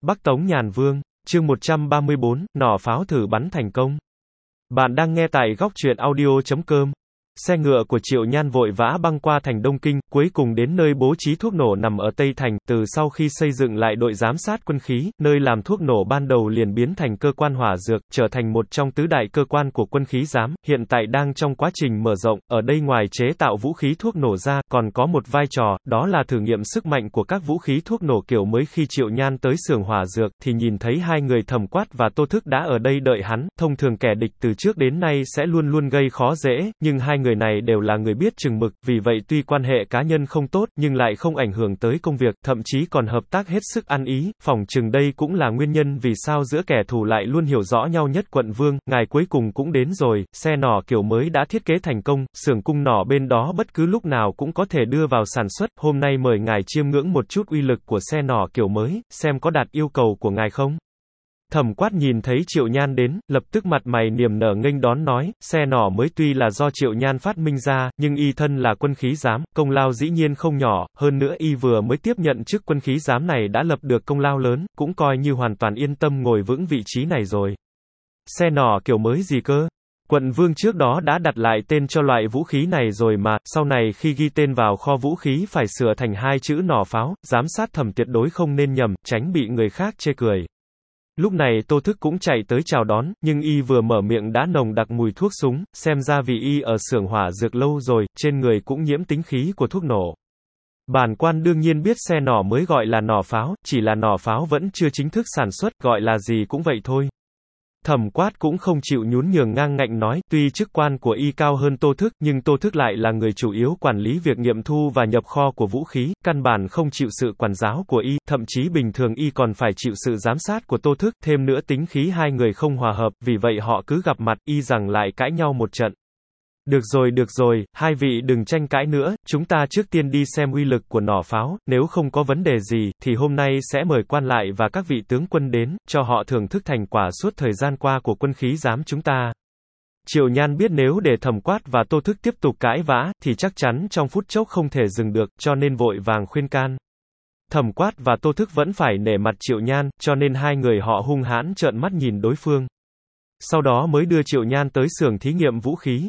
Bắc Tống Nhàn Vương, chương 134, nỏ pháo thử bắn thành công. Bạn đang nghe tại góc truyện audio.com. Xe ngựa của Triệu Nhan vội vã băng qua thành Đông Kinh, cuối cùng đến nơi bố trí thuốc nổ nằm ở Tây Thành. Từ sau khi xây dựng lại đội giám sát quân khí, nơi làm thuốc nổ ban đầu liền biến thành cơ quan hỏa dược, trở thành một trong tứ đại cơ quan của quân khí giám, hiện tại đang trong quá trình mở rộng. Ở đây ngoài chế tạo vũ khí thuốc nổ ra, còn có một vai trò, đó là thử nghiệm sức mạnh của các vũ khí thuốc nổ kiểu mới. Khi Triệu Nhan tới xưởng hỏa dược, thì nhìn thấy hai người Thẩm Quát và Tô Thức đã ở đây đợi hắn. Thông thường kẻ địch từ trước đến nay sẽ luôn luôn gây khó dễ, nhưng hai người này đều là người biết chừng mực, vì vậy tuy quan hệ cá nhân không tốt, nhưng lại không ảnh hưởng tới công việc, thậm chí còn hợp tác hết sức ăn ý. Phỏng chừng đây cũng là nguyên nhân vì sao giữa kẻ thù lại luôn hiểu rõ nhau nhất. Quận Vương, ngài cuối cùng cũng đến rồi. Xe nỏ kiểu mới đã thiết kế thành công, xưởng cung nỏ bên đó bất cứ lúc nào cũng có thể đưa vào sản xuất. Hôm nay mời ngài chiêm ngưỡng một chút uy lực của xe nỏ kiểu mới, xem có đạt yêu cầu của ngài không. Thẩm Quát nhìn thấy Triệu Nhan đến, lập tức mặt mày niềm nở nghênh đón nói, xe nỏ mới tuy là do Triệu Nhan phát minh ra, nhưng y thân là quân khí giám, công lao dĩ nhiên không nhỏ, hơn nữa y vừa mới tiếp nhận chức quân khí giám này đã lập được công lao lớn, cũng coi như hoàn toàn yên tâm ngồi vững vị trí này rồi. Xe nỏ kiểu mới gì cơ? Quận Vương trước đó đã đặt lại tên cho loại vũ khí này rồi mà, sau này khi ghi tên vào kho vũ khí phải sửa thành hai chữ nỏ pháo, giám sát Thẩm tuyệt đối không nên nhầm, tránh bị người khác chê cười. Lúc này Tô Thức cũng chạy tới chào đón, nhưng y vừa mở miệng đã nồng đặc mùi thuốc súng, xem ra vì y ở xưởng hỏa dược lâu rồi, trên người cũng nhiễm tính khí của thuốc nổ. Bản quan đương nhiên biết xe nỏ mới gọi là nỏ pháo, chỉ là nỏ pháo vẫn chưa chính thức sản xuất, gọi là gì cũng vậy thôi. Thẩm Quát cũng không chịu nhún nhường, ngang ngạnh nói, tuy chức quan của y cao hơn Tô Thức, nhưng Tô Thức lại là người chủ yếu quản lý việc nghiệm thu và nhập kho của vũ khí, căn bản không chịu sự quản giáo của y, thậm chí bình thường y còn phải chịu sự giám sát của Tô Thức, thêm nữa tính khí hai người không hòa hợp, vì vậy họ cứ gặp mặt, y rằng lại cãi nhau một trận. Được rồi, hai vị đừng tranh cãi nữa, chúng ta trước tiên đi xem uy lực của nỏ pháo, nếu không có vấn đề gì, thì hôm nay sẽ mời quan lại và các vị tướng quân đến, cho họ thưởng thức thành quả suốt thời gian qua của quân khí giám chúng ta. Triệu Nhan biết nếu để Thẩm Quát và Tô Thức tiếp tục cãi vã, thì chắc chắn trong phút chốc không thể dừng được, cho nên vội vàng khuyên can. Thẩm Quát và Tô Thức vẫn phải nể mặt Triệu Nhan, cho nên hai người họ hung hãn trợn mắt nhìn đối phương. Sau đó mới đưa Triệu Nhan tới xưởng thí nghiệm vũ khí.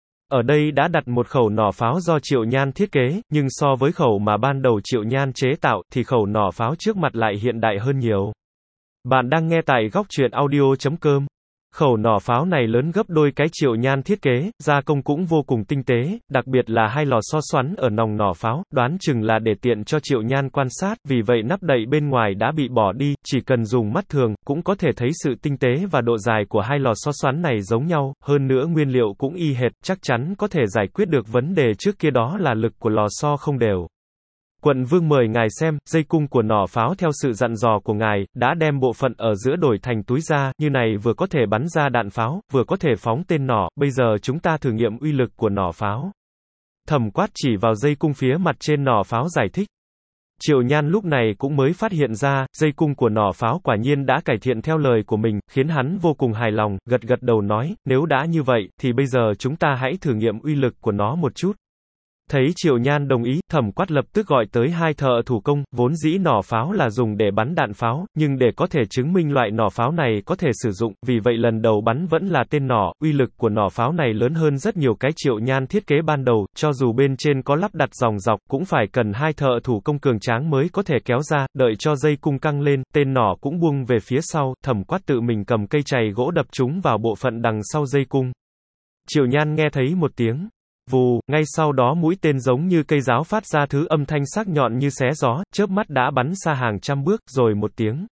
Ở đây đã đặt một khẩu nỏ pháo do Triệu Nhan thiết kế, nhưng so với khẩu mà ban đầu Triệu Nhan chế tạo, thì khẩu nỏ pháo trước mặt lại hiện đại hơn nhiều. Bạn đang nghe tại góc truyện audio.com. Khẩu nỏ pháo này lớn gấp đôi cái Triệu Nhan thiết kế, gia công cũng vô cùng tinh tế, đặc biệt là hai lò xo xoắn ở nòng nỏ pháo, đoán chừng là để tiện cho Triệu Nhan quan sát, vì vậy nắp đậy bên ngoài đã bị bỏ đi, chỉ cần dùng mắt thường, cũng có thể thấy sự tinh tế và độ dài của hai lò xo xoắn này giống nhau, hơn nữa nguyên liệu cũng y hệt, chắc chắn có thể giải quyết được vấn đề trước kia, đó là lực của lò xo không đều. Quận Vương mời ngài xem, dây cung của nỏ pháo theo sự dặn dò của ngài, đã đem bộ phận ở giữa đổi thành túi ra, như này vừa có thể bắn ra đạn pháo, vừa có thể phóng tên nỏ, bây giờ chúng ta thử nghiệm uy lực của nỏ pháo. Thẩm Quát chỉ vào dây cung phía mặt trên nỏ pháo giải thích. Triệu Nhan lúc này cũng mới phát hiện ra, dây cung của nỏ pháo quả nhiên đã cải thiện theo lời của mình, khiến hắn vô cùng hài lòng, gật gật đầu nói, nếu đã như vậy, thì bây giờ chúng ta hãy thử nghiệm uy lực của nó một chút. Thấy Triệu Nhan đồng ý, Thẩm Quát lập tức gọi tới hai thợ thủ công, vốn dĩ nỏ pháo là dùng để bắn đạn pháo, nhưng để có thể chứng minh loại nỏ pháo này có thể sử dụng, vì vậy lần đầu bắn vẫn là tên nỏ, uy lực của nỏ pháo này lớn hơn rất nhiều cái Triệu Nhan thiết kế ban đầu, cho dù bên trên có lắp đặt dòng dọc, cũng phải cần hai thợ thủ công cường tráng mới có thể kéo ra, đợi cho dây cung căng lên, tên nỏ cũng buông về phía sau, Thẩm Quát tự mình cầm cây chày gỗ đập chúng vào bộ phận đằng sau dây cung. Triệu Nhan nghe thấy một tiếng vù, ngay sau đó mũi tên giống như cây giáo phát ra thứ âm thanh sắc nhọn như xé gió, chớp mắt đã bắn xa hàng trăm bước, rồi một tiếng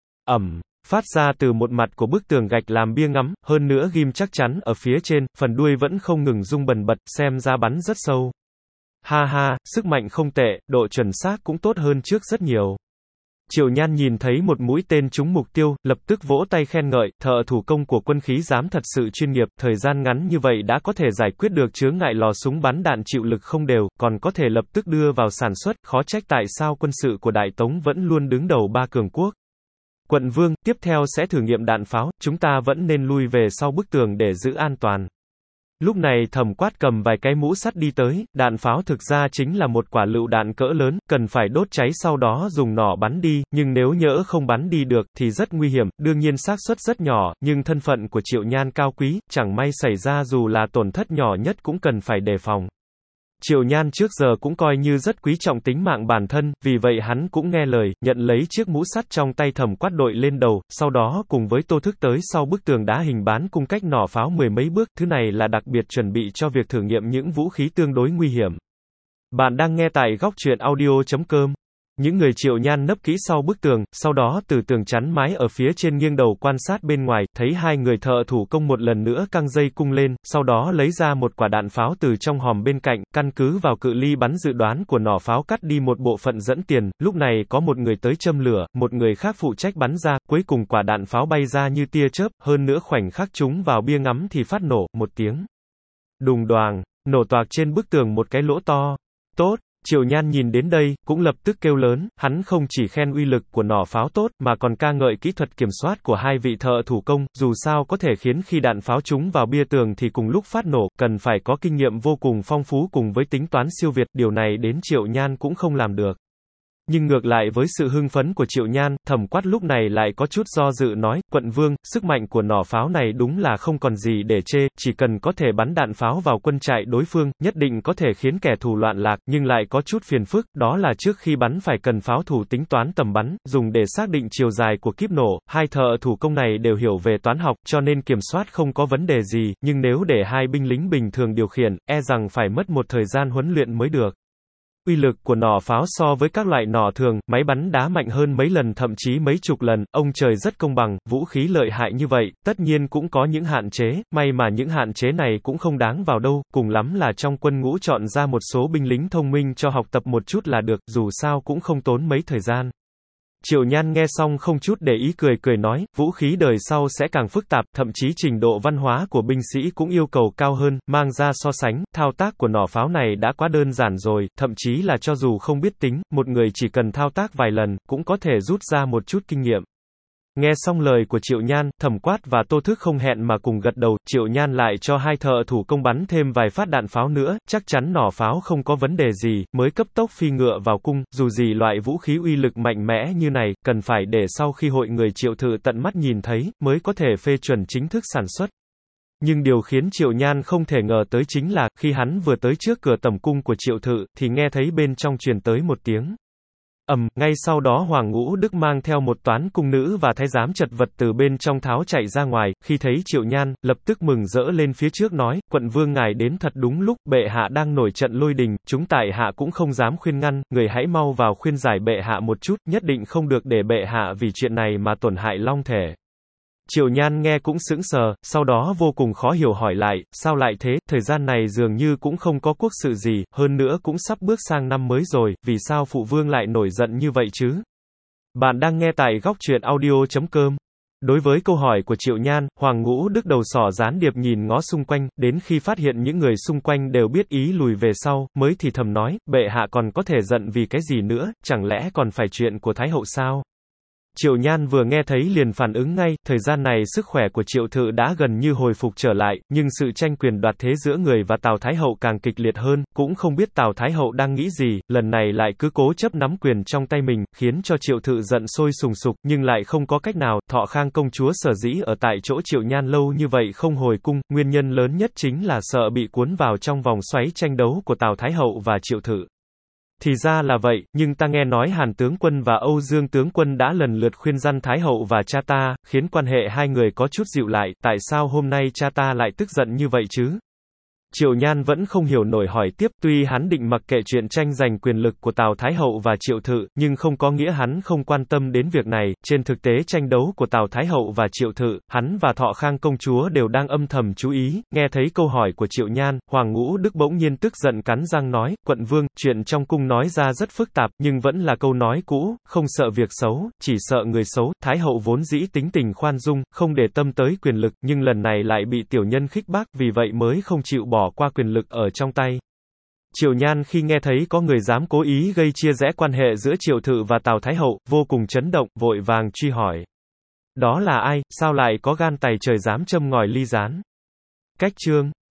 ầm phát ra từ một mặt của bức tường gạch làm bia ngắm, hơn nữa ghim chắc chắn ở phía trên, phần đuôi vẫn không ngừng rung bần bật, xem ra bắn rất sâu. Ha ha, sức mạnh không tệ, độ chuẩn xác cũng tốt hơn trước rất nhiều. Triệu Nhan nhìn thấy một mũi tên trúng mục tiêu, lập tức vỗ tay khen ngợi, thợ thủ công của quân khí giám thật sự chuyên nghiệp, thời gian ngắn như vậy đã có thể giải quyết được chướng ngại lò súng bắn đạn chịu lực không đều, còn có thể lập tức đưa vào sản xuất, khó trách tại sao quân sự của Đại Tống vẫn luôn đứng đầu ba cường quốc. Quận Vương, tiếp theo sẽ thử nghiệm đạn pháo, chúng ta vẫn nên lui về sau bức tường để giữ an toàn. Lúc này Thẩm Quát cầm vài cái mũ sắt đi tới, đạn pháo thực ra chính là một quả lựu đạn cỡ lớn, cần phải đốt cháy sau đó dùng nỏ bắn đi, nhưng nếu nhỡ không bắn đi được, thì rất nguy hiểm, đương nhiên xác suất rất nhỏ, nhưng thân phận của Triệu Nhan cao quý, chẳng may xảy ra dù là tổn thất nhỏ nhất cũng cần phải đề phòng. Triệu Nhan trước giờ cũng coi như rất quý trọng tính mạng bản thân, vì vậy hắn cũng nghe lời, nhận lấy chiếc mũ sắt trong tay Thẩm Quát đội lên đầu, sau đó cùng với Tô Thức tới sau bức tường đá hình bán cung cách nỏ pháo mười mấy bước, thứ này là đặc biệt chuẩn bị cho việc thử nghiệm những vũ khí tương đối nguy hiểm. Bạn đang nghe tại góc truyện audio.com. Những người Triệu Nhan nấp kỹ sau bức tường, sau đó từ tường chắn mái ở phía trên nghiêng đầu quan sát bên ngoài, thấy hai người thợ thủ công một lần nữa căng dây cung lên, sau đó lấy ra một quả đạn pháo từ trong hòm bên cạnh, căn cứ vào cự ly bắn dự đoán của nỏ pháo cắt đi một bộ phận dẫn tiền, lúc này có một người tới châm lửa, một người khác phụ trách bắn ra, cuối cùng quả đạn pháo bay ra như tia chớp, hơn nữa khoảnh khắc chúng vào bia ngắm thì phát nổ, một tiếng đùng đoàng, nổ toạc trên bức tường một cái lỗ to. Tốt! Triệu Nhan nhìn đến đây, cũng lập tức kêu lớn, hắn không chỉ khen uy lực của nỏ pháo tốt, mà còn ca ngợi kỹ thuật kiểm soát của hai vị thợ thủ công, dù sao có thể khiến khi đạn pháo trúng vào bia tường thì cùng lúc phát nổ, cần phải có kinh nghiệm vô cùng phong phú cùng với tính toán siêu việt, điều này đến Triệu Nhan cũng không làm được. Nhưng ngược lại với sự hưng phấn của Triệu Nhan, Thẩm Quát lúc này lại có chút do dự nói, quận vương, sức mạnh của nỏ pháo này đúng là không còn gì để chê, chỉ cần có thể bắn đạn pháo vào quân trại đối phương, nhất định có thể khiến kẻ thù loạn lạc, nhưng lại có chút phiền phức, đó là trước khi bắn phải cần pháo thủ tính toán tầm bắn, dùng để xác định chiều dài của kíp nổ, hai thợ thủ công này đều hiểu về toán học, cho nên kiểm soát không có vấn đề gì, nhưng nếu để hai binh lính bình thường điều khiển, e rằng phải mất một thời gian huấn luyện mới được. Uy lực của nỏ pháo so với các loại nỏ thường, máy bắn đá mạnh hơn mấy lần thậm chí mấy chục lần, ông trời rất công bằng, vũ khí lợi hại như vậy, tất nhiên cũng có những hạn chế, may mà những hạn chế này cũng không đáng vào đâu, cùng lắm là trong quân ngũ chọn ra một số binh lính thông minh cho học tập một chút là được, dù sao cũng không tốn mấy thời gian. Triệu Nhan nghe xong không chút để ý cười nói, vũ khí đời sau sẽ càng phức tạp, thậm chí trình độ văn hóa của binh sĩ cũng yêu cầu cao hơn, mang ra so sánh, thao tác của nỏ pháo này đã quá đơn giản rồi, thậm chí là cho dù không biết tính, một người chỉ cần thao tác vài lần, cũng có thể rút ra một chút kinh nghiệm. Nghe xong lời của Triệu Nhan, Thẩm Quát và Tô Thức không hẹn mà cùng gật đầu, Triệu Nhan lại cho hai thợ thủ công bắn thêm vài phát đạn pháo nữa, chắc chắn nỏ pháo không có vấn đề gì, mới cấp tốc phi ngựa vào cung, dù gì loại vũ khí uy lực mạnh mẽ như này, cần phải để sau khi hội người Triệu thự tận mắt nhìn thấy, mới có thể phê chuẩn chính thức sản xuất. Nhưng điều khiến Triệu Nhan không thể ngờ tới chính là, khi hắn vừa tới trước cửa tẩm cung của Triệu thự, thì nghe thấy bên trong truyền tới một tiếng ngay sau đó Hoàng Ngũ Đức mang theo một toán cung nữ và thái giám chật vật từ bên trong tháo chạy ra ngoài, khi thấy Triệu Nhan, lập tức mừng rỡ lên phía trước nói, quận vương ngài đến thật đúng lúc, bệ hạ đang nổi trận lôi đình, chúng tại hạ cũng không dám khuyên ngăn, người hãy mau vào khuyên giải bệ hạ một chút, nhất định không được để bệ hạ vì chuyện này mà tổn hại long thể. Triệu Nhan nghe cũng sững sờ, sau đó vô cùng khó hiểu hỏi lại, sao lại thế, thời gian này dường như cũng không có quốc sự gì, hơn nữa cũng sắp bước sang năm mới rồi, vì sao phụ vương lại nổi giận như vậy chứ? Bạn đang nghe tại góc truyện audio.com. Đối với câu hỏi của Triệu Nhan, Hoàng Ngũ Đức đầu sỏ gián điệp nhìn ngó xung quanh, đến khi phát hiện những người xung quanh đều biết ý lùi về sau, mới thì thầm nói, bệ hạ còn có thể giận vì cái gì nữa, chẳng lẽ còn phải chuyện của Thái hậu sao? Triệu Nhan vừa nghe thấy liền phản ứng ngay, thời gian này sức khỏe của Triệu thự đã gần như hồi phục trở lại, nhưng sự tranh quyền đoạt thế giữa người và Tào Thái hậu càng kịch liệt hơn, cũng không biết Tào Thái hậu đang nghĩ gì, lần này lại cứ cố chấp nắm quyền trong tay mình, khiến cho Triệu thự giận sôi sùng sục, nhưng lại không có cách nào, Thọ Khang công chúa sở dĩ ở tại chỗ Triệu Nhan lâu như vậy không hồi cung, nguyên nhân lớn nhất chính là sợ bị cuốn vào trong vòng xoáy tranh đấu của Tào Thái hậu và Triệu thự. Thì ra là vậy, nhưng ta nghe nói Hàn tướng quân và Âu Dương tướng quân đã lần lượt khuyên răn Thái hậu và cha ta, khiến quan hệ hai người có chút dịu lại, tại sao hôm nay cha ta lại tức giận như vậy chứ? Triệu Nhan vẫn không hiểu nổi hỏi tiếp, tuy hắn định mặc kệ chuyện tranh giành quyền lực của Tào Thái hậu và Triệu thự, nhưng không có nghĩa hắn không quan tâm đến việc này, trên thực tế tranh đấu của Tào Thái hậu và Triệu thự, hắn và Thọ Khang công chúa đều đang âm thầm chú ý, nghe thấy câu hỏi của Triệu Nhan, Hoàng Ngũ Đức bỗng nhiên tức giận cắn răng nói, quận vương, chuyện trong cung nói ra rất phức tạp, nhưng vẫn là câu nói cũ, không sợ việc xấu, chỉ sợ người xấu, Thái hậu vốn dĩ tính tình khoan dung, không để tâm tới quyền lực, nhưng lần này lại bị tiểu nhân khích bác, vì vậy mới không chịu bỏ qua quyền lực ở trong tay. Triệu Nhan khi nghe thấy có người dám cố ý gây chia rẽ quan hệ giữa Triệu thự và Tào Thái hậu, vô cùng chấn động, vội vàng truy hỏi. Đó là ai, sao lại có gan tày trời dám châm ngòi ly gián? Cách chương